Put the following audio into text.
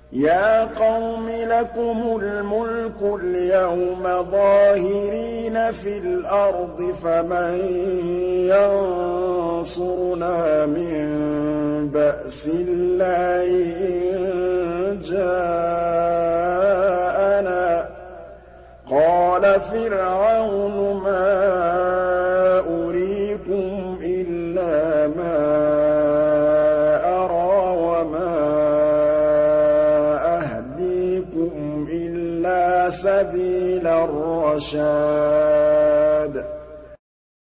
يَا قَوْمِ لَكُمُ الْمُلْكُ الْيَوْمَ ظَاهِرِينَ فِي الْأَرْضِ فَمَن يَنصُرُنَا مِن بَأْسِ اللَّهِ إِن جَاءَنَا ۚ قَالَ فِرْعَوْنُ مَا أُرِيكُمْ إِلَّا مَا أَرَىٰ وَمَا أَهْدِيكُمْ إِلَّا سَبِيلَ الرَّشَادِ